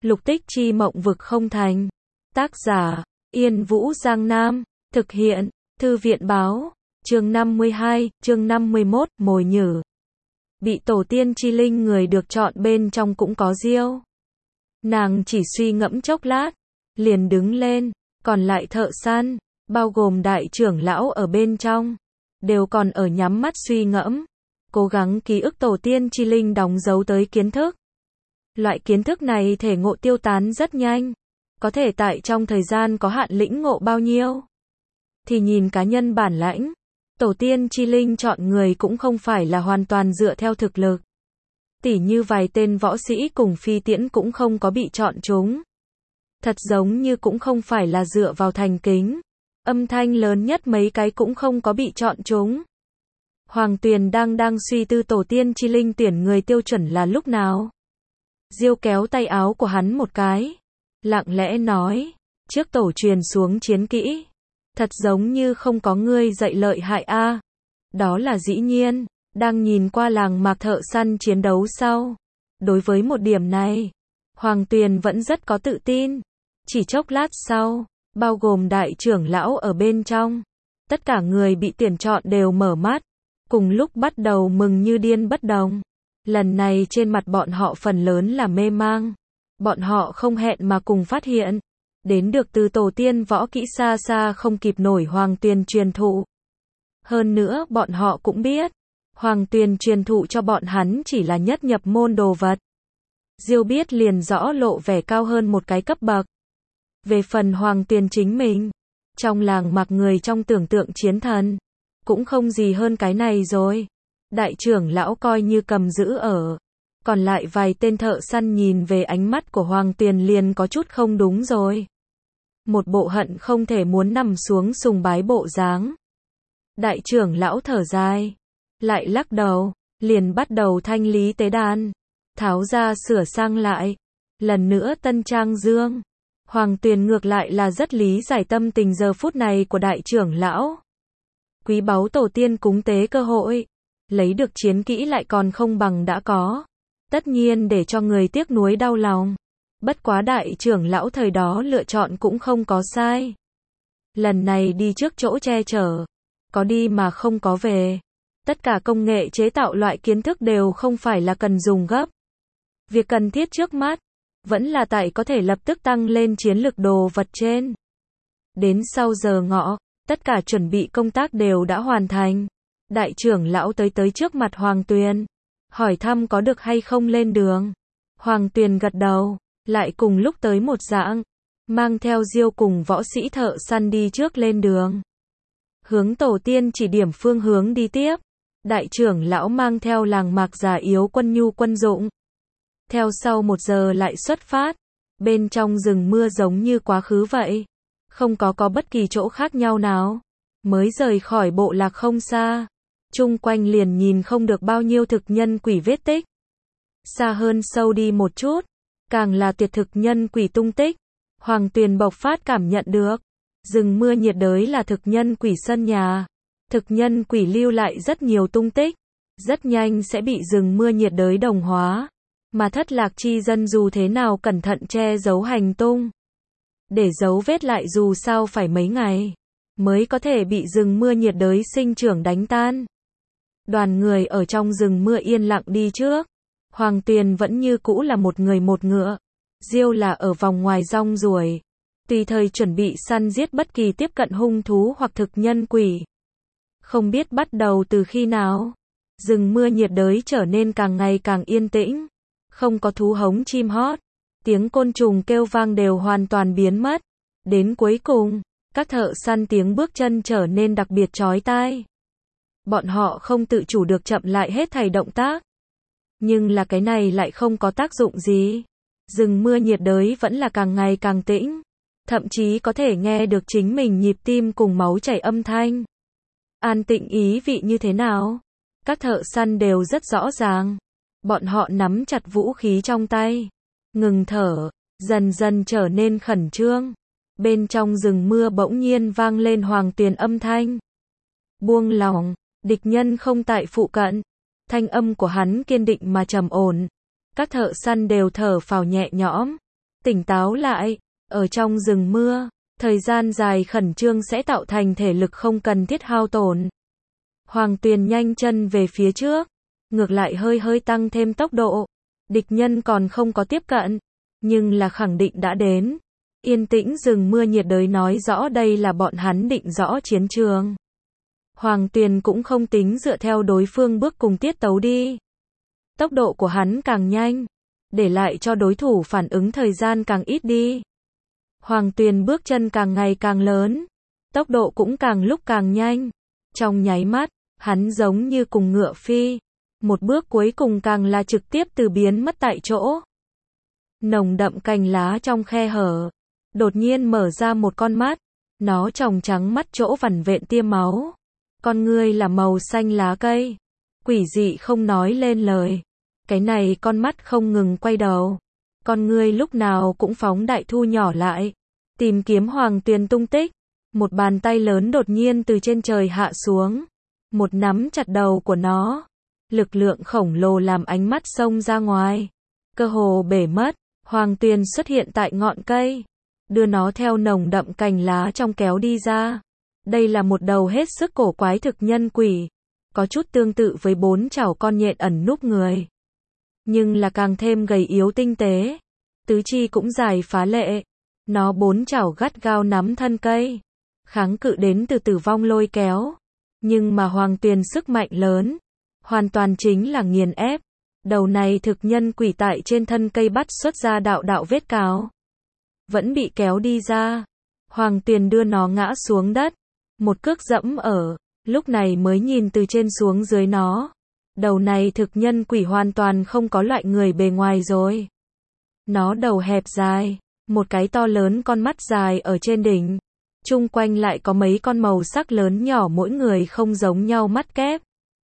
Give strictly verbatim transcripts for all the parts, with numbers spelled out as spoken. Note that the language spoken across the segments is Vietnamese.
Lục tích chi mộng vực không thành. Tác giả, Yên Vũ Giang Nam. Thực hiện, Thư viện Báo. Chương năm mươi hai, chương năm mươi mốt, mồi nhử. Bị tổ tiên chi linh người được chọn bên trong cũng có Diêu. Nàng chỉ suy ngẫm chốc lát, liền đứng lên, còn lại thợ săn, bao gồm đại trưởng lão ở bên trong, đều còn ở nhắm mắt suy ngẫm, cố gắng ký ức tổ tiên chi linh đóng dấu tới kiến thức. Loại kiến thức này thể ngộ tiêu tán rất nhanh, có thể tại trong thời gian có hạn lĩnh ngộ bao nhiêu, thì nhìn cá nhân bản lãnh. Tổ tiên chi linh chọn người cũng không phải là hoàn toàn dựa theo thực lực. Tỉ như vài tên võ sĩ cùng phi tiễn cũng không có bị chọn chúng. Thật giống như cũng không phải là dựa vào thành kính. Âm thanh lớn nhất mấy cái cũng không có bị chọn chúng. Hoàng Tuyền đang đang suy tư tổ tiên chi linh tuyển người tiêu chuẩn là lúc nào. Diêu kéo tay áo của hắn một cái, lặng lẽ nói, trước tổ truyền xuống chiến kỹ. Thật giống như không có ngươi dạy lợi hại a. À. Đó là dĩ nhiên, đang nhìn qua làng mạc thợ săn chiến đấu sau. Đối với một điểm này, Hoàng Tuyền vẫn rất có tự tin. Chỉ chốc lát sau, bao gồm đại trưởng lão ở bên trong, tất cả người bị tuyển chọn đều mở mắt, cùng lúc bắt đầu mừng như điên bất đồng. Lần này trên mặt bọn họ phần lớn là mê mang. Bọn họ không hẹn mà cùng phát hiện. Đến được từ tổ tiên võ kỹ xa xa không kịp nổi Hoàng Tuyền truyền thụ. Hơn nữa bọn họ cũng biết, Hoàng Tuyền truyền thụ cho bọn hắn chỉ là nhất nhập môn đồ vật. Diêu biết liền rõ lộ vẻ cao hơn một cái cấp bậc. Về phần Hoàng Tuyền chính mình, trong làng mạc người trong tưởng tượng chiến thần, cũng không gì hơn cái này rồi. Đại trưởng lão coi như cầm giữ ở. Còn lại vài tên thợ săn nhìn về ánh mắt của Hoàng Tuyền liền có chút không đúng rồi. Một bộ hận không thể muốn nằm xuống sùng bái bộ dáng. Đại trưởng lão thở dài, lại lắc đầu, liền bắt đầu thanh lý tế đàn, tháo ra sửa sang lại, lần nữa tân trang dương. Hoàng Tuyền ngược lại là rất lý giải tâm tình giờ phút này của đại trưởng lão. Quý báu tổ tiên cúng tế cơ hội, lấy được chiến kỹ lại còn không bằng đã có. Tất nhiên để cho người tiếc nuối đau lòng. Bất quá đại trưởng lão thời đó lựa chọn cũng không có sai. Lần này đi trước chỗ che chở, có đi mà không có về. Tất cả công nghệ chế tạo loại kiến thức đều không phải là cần dùng gấp. Việc cần thiết trước mắt, vẫn là tại có thể lập tức tăng lên chiến lực đồ vật trên. Đến sau giờ ngọ, tất cả chuẩn bị công tác đều đã hoàn thành. Đại trưởng lão tới tới trước mặt Hoàng Tuyền, hỏi thăm có được hay không lên đường. Hoàng Tuyền gật đầu. Lại cùng lúc tới một dạng, mang theo Diêu cùng võ sĩ thợ săn đi trước lên đường. Hướng tổ tiên chỉ điểm phương hướng đi tiếp. Đại trưởng lão mang theo làng mạc già yếu quân nhu quân dụng. Theo sau một giờ lại xuất phát. Bên trong rừng mưa giống như quá khứ vậy. Không có có bất kỳ chỗ khác nhau nào. Mới rời khỏi bộ lạc không xa. Chung quanh liền nhìn không được bao nhiêu thực nhân quỷ vết tích. Xa hơn sâu đi một chút. Càng là tuyệt thực nhân quỷ tung tích. Hoàng Tuyền bộc phát cảm nhận được. Rừng mưa nhiệt đới là thực nhân quỷ sân nhà. Thực nhân quỷ lưu lại rất nhiều tung tích. Rất nhanh sẽ bị rừng mưa nhiệt đới đồng hóa. Mà thất lạc chi dân dù thế nào cẩn thận che giấu hành tung. Để giấu vết lại dù sao phải mấy ngày. Mới có thể bị rừng mưa nhiệt đới sinh trưởng đánh tan. Đoàn người ở trong rừng mưa yên lặng đi trước. Hoàng Tuyền vẫn như cũ là một người một ngựa. Diêu là ở vòng ngoài rong ruổi. Tùy thời chuẩn bị săn giết bất kỳ tiếp cận hung thú hoặc thực nhân quỷ. Không biết bắt đầu từ khi nào. Rừng mưa nhiệt đới trở nên càng ngày càng yên tĩnh. Không có thú hống chim hót. Tiếng côn trùng kêu vang đều hoàn toàn biến mất. Đến cuối cùng, các thợ săn tiếng bước chân trở nên đặc biệt chói tai. Bọn họ không tự chủ được chậm lại hết thảy động tác. Nhưng là cái này lại không có tác dụng gì. Rừng mưa nhiệt đới vẫn là càng ngày càng tĩnh. Thậm chí có thể nghe được chính mình nhịp tim cùng máu chảy âm thanh. An tĩnh ý vị như thế nào? Các thợ săn đều rất rõ ràng. Bọn họ nắm chặt vũ khí trong tay. Ngừng thở. Dần dần trở nên khẩn trương. Bên trong rừng mưa bỗng nhiên vang lên Hoàng Tuyền âm thanh. Buông lòng. Địch nhân không tại phụ cận. Thanh âm của hắn kiên định mà trầm ổn. Các thợ săn đều thở phào nhẹ nhõm. tỉnh táo lại. Ở trong rừng mưa, thời gian dài khẩn trương sẽ tạo thành thể lực không cần thiết hao tổn. Hoàng Tuyền nhanh chân về phía trước, ngược lại hơi hơi tăng thêm tốc độ. Địch nhân còn không có tiếp cận, nhưng là khẳng định đã đến. Yên tĩnh rừng mưa nhiệt đới nói rõ đây là bọn hắn định rõ chiến trường. Hoàng Tuyền cũng không tính dựa theo đối phương bước cùng tiết tấu đi. Tốc độ của hắn càng nhanh, để lại cho đối thủ phản ứng thời gian càng ít đi. Hoàng Tuyền bước chân càng ngày càng lớn, tốc độ cũng càng lúc càng nhanh. Trong nháy mắt, hắn giống như cùng ngựa phi. Một bước cuối cùng càng là trực tiếp từ biến mất tại chỗ. Nồng đậm cành lá trong khe hở, đột nhiên mở ra một con mắt. Nó tròng trắng mắt chỗ vằn vện tia máu. Con ngươi là màu xanh lá cây. Quỷ dị không nói lên lời. Cái này con mắt không ngừng quay đầu. Con ngươi lúc nào cũng phóng đại thu nhỏ lại. Tìm kiếm Hoàng Tuyền tung tích. Một bàn tay lớn đột nhiên từ trên trời hạ xuống. Một nắm chặt đầu của nó. Lực lượng khổng lồ làm ánh mắt xông ra ngoài. Cơ hồ bể mất. Hoàng Tuyền xuất hiện tại ngọn cây. Đưa nó theo nồng đậm cành lá trong kéo đi ra. Đây là một đầu hết sức cổ quái thực nhân quỷ. Có chút tương tự với bốn chảo con nhện ẩn núp người. Nhưng là càng thêm gầy yếu tinh tế. Tứ chi cũng dài phá lệ. Nó bốn chảo gắt gao nắm thân cây. Kháng cự đến từ tử vong lôi kéo. Nhưng mà Hoàng Tuyền sức mạnh lớn. Hoàn toàn chính là nghiền ép. Đầu này thực nhân quỷ tại trên thân cây bắt xuất ra đạo đạo vết cào. Vẫn bị kéo đi ra. Hoàng Tuyền đưa nó ngã xuống đất. Một cước dẫm ở. Lúc này mới nhìn từ trên xuống dưới nó. Đầu này thực nhân quỷ hoàn toàn không có loại người bề ngoài rồi. Nó đầu hẹp dài. Một cái to lớn con mắt dài ở trên đỉnh. Chung quanh lại có mấy con màu sắc lớn nhỏ mỗi người không giống nhau mắt kép.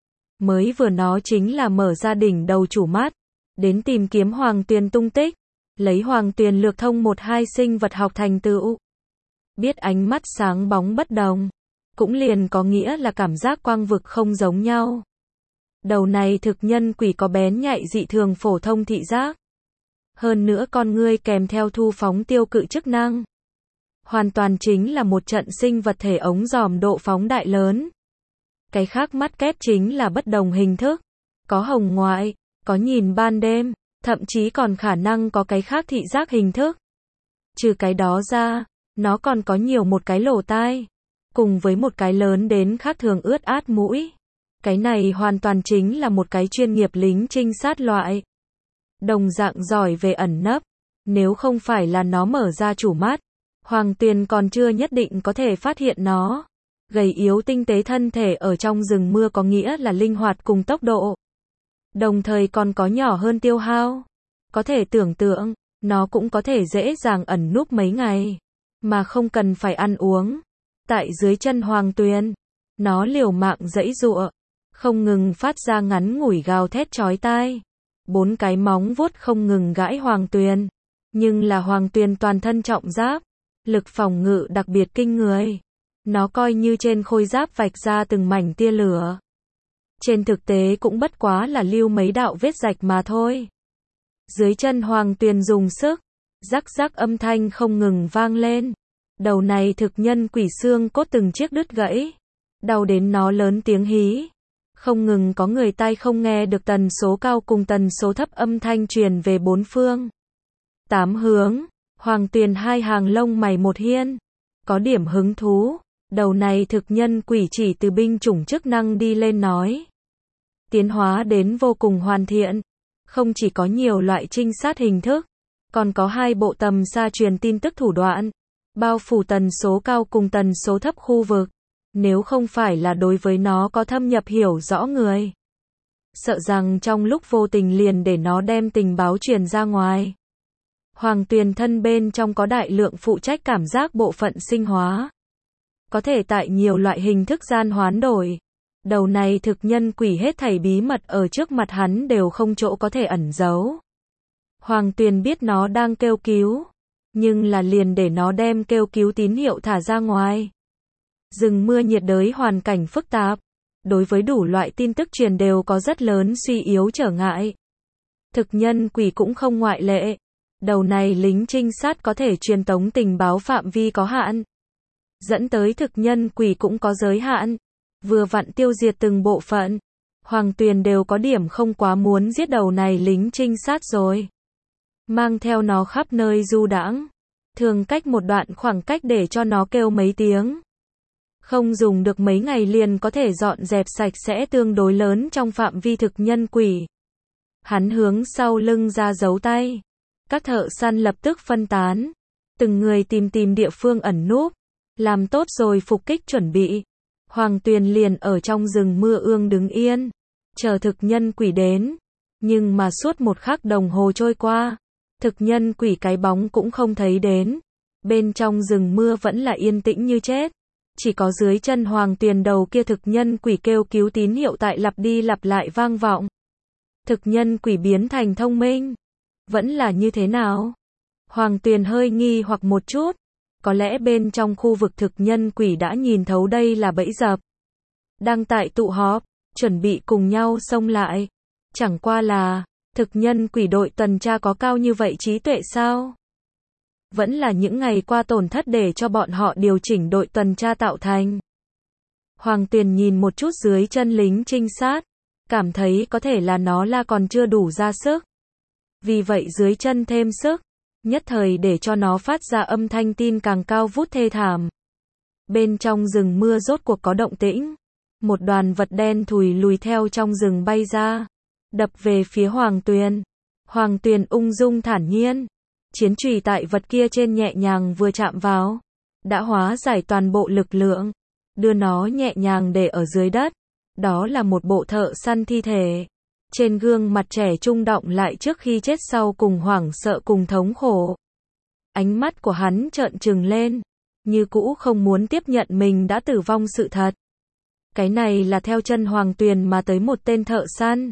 Mới vừa nó chính là mở ra đỉnh đầu chủ mắt. Đến tìm kiếm Hoàng Tuyền tung tích. Lấy Hoàng Tuyền lược thông một hai sinh vật học thành tựu. Biết ánh mắt sáng bóng bất đồng. Cũng liền có nghĩa là cảm giác quang vực không giống nhau. Đầu này thực nhân quỷ có bén nhạy dị thường phổ thông thị giác. Hơn nữa con ngươi kèm theo thu phóng tiêu cự chức năng. Hoàn toàn chính là một trận sinh vật thể ống dòm độ phóng đại lớn. Cái khác mắt kép chính là bất đồng hình thức. Có hồng ngoại, có nhìn ban đêm, thậm chí còn khả năng có cái khác thị giác hình thức. Trừ cái đó ra, nó còn có nhiều một cái lỗ tai. Cùng với một cái lớn đến khác thường ướt át mũi. Cái này hoàn toàn chính là một cái chuyên nghiệp lính trinh sát loại. Đồng dạng giỏi về ẩn nấp. Nếu không phải là nó mở ra chủ mắt, Hoàng Tuyền còn chưa nhất định có thể phát hiện nó. Gầy yếu tinh tế thân thể ở trong rừng mưa có nghĩa là linh hoạt cùng tốc độ. Đồng thời còn có nhỏ hơn tiêu hao. Có thể tưởng tượng, nó cũng có thể dễ dàng ẩn núp mấy ngày. Mà không cần phải ăn uống. Tại dưới chân Hoàng Tuyền, nó liều mạng giãy giụa, không ngừng phát ra ngắn ngủi gào thét chói tai. Bốn cái móng vuốt không ngừng gãi Hoàng Tuyền, nhưng là Hoàng Tuyền toàn thân trọng giáp, lực phòng ngự đặc biệt kinh người. Nó coi như trên khôi giáp vạch ra từng mảnh tia lửa. Trên thực tế cũng bất quá là lưu mấy đạo vết rạch mà thôi. Dưới chân Hoàng Tuyền dùng sức, rắc rắc âm thanh không ngừng vang lên. Đầu này thực nhân quỷ xương cốt từng chiếc đứt gãy. Đau đến nó lớn tiếng hí. Không ngừng có người tai không nghe được tần số cao cùng tần số thấp âm thanh truyền về bốn phương. Tám hướng. Hoàng Tuyền hai hàng lông mày một hiên. Có điểm hứng thú. Đầu này thực nhân quỷ chỉ từ binh chủng chức năng đi lên nói. Tiến hóa đến vô cùng hoàn thiện. Không chỉ có nhiều loại trinh sát hình thức. Còn có hai bộ tầm xa truyền tin tức thủ đoạn. Bao phủ tần số cao cùng tần số thấp khu vực. Nếu không phải là đối với nó có thâm nhập hiểu rõ người. Sợ rằng trong lúc vô tình liền để nó đem tình báo truyền ra ngoài. Hoàng Tuyền thân bên trong có đại lượng phụ trách cảm giác bộ phận sinh hóa. Có thể tại nhiều loại hình thức gian hoán đổi. Đầu này thực nhân quỷ hết thảy bí mật ở trước mặt hắn đều không chỗ có thể ẩn giấu. Hoàng Tuyền biết nó đang kêu cứu. Nhưng là liền để nó đem kêu cứu tín hiệu thả ra ngoài. Rừng mưa nhiệt đới hoàn cảnh phức tạp. Đối với đủ loại tin tức truyền đều có rất lớn suy yếu trở ngại. Thực nhân quỷ cũng không ngoại lệ. Đầu này lính trinh sát có thể truyền tống tình báo phạm vi có hạn, dẫn tới thực nhân quỷ cũng có giới hạn. Vừa vặn tiêu diệt từng bộ phận, Hoàng Tuyền đều có điểm không quá muốn giết đầu này lính trinh sát rồi. Mang theo nó khắp nơi du đãng, thường cách một đoạn khoảng cách để cho nó kêu mấy tiếng. Không dùng được mấy ngày liền có thể dọn dẹp sạch sẽ tương đối lớn trong phạm vi thực nhân quỷ. Hắn hướng sau lưng ra giấu tay. Các thợ săn lập tức phân tán, từng người tìm tìm địa phương ẩn núp, làm tốt rồi phục kích chuẩn bị. Hoàng Tuyền liền ở trong rừng mưa ương đứng yên, chờ thực nhân quỷ đến. Nhưng mà suốt một khắc đồng hồ trôi qua, thực nhân quỷ cái bóng cũng không thấy đến. Bên trong rừng mưa vẫn là yên tĩnh như chết. Chỉ có dưới chân Hoàng Tuyền đầu kia thực nhân quỷ kêu cứu tín hiệu tại lặp đi lặp lại vang vọng. Thực nhân quỷ biến thành thông minh. Vẫn là như thế nào? Hoàng Tuyền hơi nghi hoặc một chút. Có lẽ bên trong khu vực thực nhân quỷ đã nhìn thấu đây là bẫy dập. Đang tại tụ họp, chuẩn bị cùng nhau xông lại. Chẳng qua là, thực nhân quỷ đội tuần tra có cao như vậy trí tuệ sao? Vẫn là những ngày qua tổn thất để cho bọn họ điều chỉnh đội tuần tra tạo thành. Hoàng Tuyền nhìn một chút dưới chân lính trinh sát, cảm thấy có thể là nó là còn chưa đủ ra sức. Vì vậy dưới chân thêm sức, nhất thời để cho nó phát ra âm thanh tin càng cao vút thê thảm. Bên trong rừng mưa rốt cuộc có động tĩnh. Một đoàn vật đen thùi lùi theo trong rừng bay ra, đập về phía Hoàng Tuyền. Hoàng Tuyền ung dung thản nhiên. Chiến chùy tại vật kia trên nhẹ nhàng vừa chạm vào, đã hóa giải toàn bộ lực lượng, đưa nó nhẹ nhàng để ở dưới đất. Đó là một bộ thợ săn thi thể. Trên gương mặt trẻ trung động lại trước khi chết sau cùng hoảng sợ cùng thống khổ. Ánh mắt của hắn trợn trừng lên, như cũ không muốn tiếp nhận mình đã tử vong sự thật. Cái này là theo chân Hoàng Tuyền mà tới một tên thợ săn.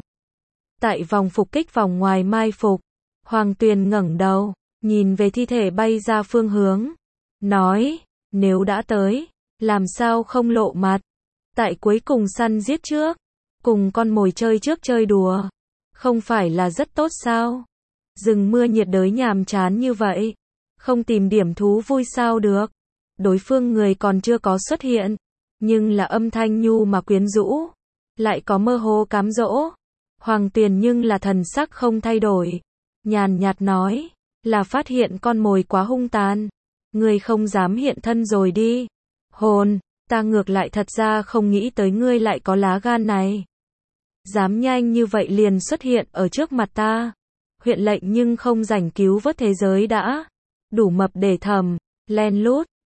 Tại vòng phục kích vòng ngoài mai phục, Hoàng Tuyền ngẩng đầu, nhìn về thi thể bay ra phương hướng, nói, nếu đã tới, làm sao không lộ mặt. Tại cuối cùng săn giết trước, cùng con mồi chơi trước chơi đùa, không phải là rất tốt sao? Rừng mưa nhiệt đới nhàm chán như vậy, không tìm điểm thú vui sao được? Đối phương người còn chưa có xuất hiện, nhưng là âm thanh nhu mà quyến rũ, lại có mơ hồ cám dỗ. Hoàng Tuyền nhưng là thần sắc không thay đổi, nhàn nhạt nói, là phát hiện con mồi quá hung tàn, ngươi không dám hiện thân rồi đi. Hồn, ta ngược lại thật ra không nghĩ tới ngươi lại có lá gan này. Dám nhanh như vậy liền xuất hiện ở trước mặt ta. Huyện lệnh nhưng không rảnh cứu vớt thế giới đã. Đủ mập để thầm, len lút,